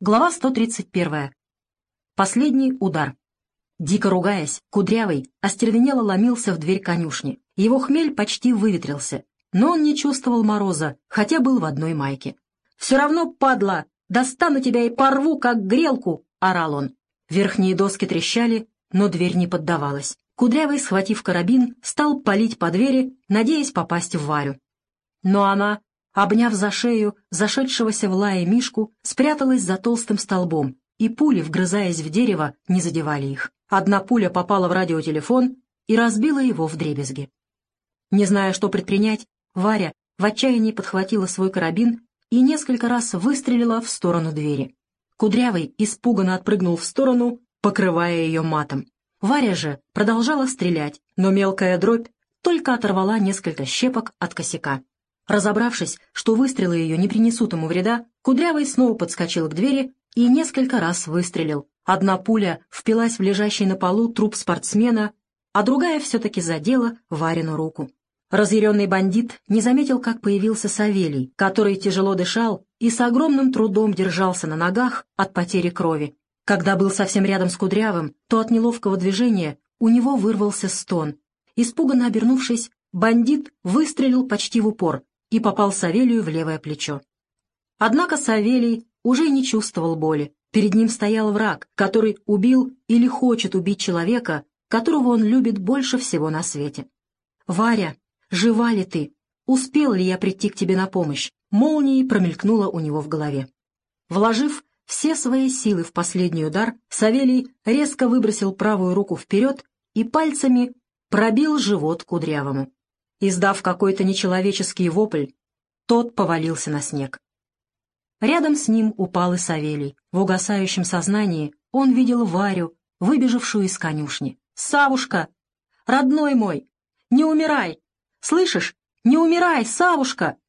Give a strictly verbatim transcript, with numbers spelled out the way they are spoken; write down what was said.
Глава сто тридцать первая. Последний удар. Дико ругаясь, Кудрявый остервенело ломился в дверь конюшни. Его хмель почти выветрился, но он не чувствовал мороза, хотя был в одной майке. «Все равно, падла, достану тебя и порву, как грелку!» — орал он. Верхние доски трещали, но дверь не поддавалась. Кудрявый, схватив карабин, стал палить по двери, надеясь попасть в Варю. Но она, обняв за шею зашедшегося в лае Мишку, спряталась за толстым столбом, и пули, вгрызаясь в дерево, не задевали их. Одна пуля попала в радиотелефон и разбила его вдребезги. Не зная, что предпринять, Варя в отчаянии подхватила свой карабин и несколько раз выстрелила в сторону двери. Кудрявый испуганно отпрыгнул в сторону, покрывая ее матом. Варя же продолжала стрелять, но мелкая дробь только оторвала несколько щепок от косяка. Разобравшись, что выстрелы ее не принесут ему вреда, Кудрявый снова подскочил к двери и несколько раз выстрелил. Одна пуля впилась в лежащий на полу труп спортсмена, а другая все-таки задела Варину руку. Разъяренный бандит не заметил, как появился Савелий, который тяжело дышал и с огромным трудом держался на ногах от потери крови. Когда был совсем рядом с Кудрявым, то от неловкого движения у него вырвался стон. Испуганно обернувшись, бандит выстрелил почти в упор и попал Савелию в левое плечо. Однако Савелий уже не чувствовал боли. Перед ним стоял враг, который убил или хочет убить человека, которого он любит больше всего на свете. «Варя, жива ли ты? Успел ли я прийти к тебе на помощь?» Молнией промелькнуло у него в голове. Вложив все свои силы в последний удар, Савелий резко выбросил правую руку вперед и пальцами пробил живот Кудрявому. Издав какой-то нечеловеческий вопль, тот повалился на снег. Рядом с ним упал и Савелий. В угасающем сознании он видел Варю, выбежавшую из конюшни. «Савушка! Родной мой! Не умирай! Слышишь? Не умирай, Савушка!»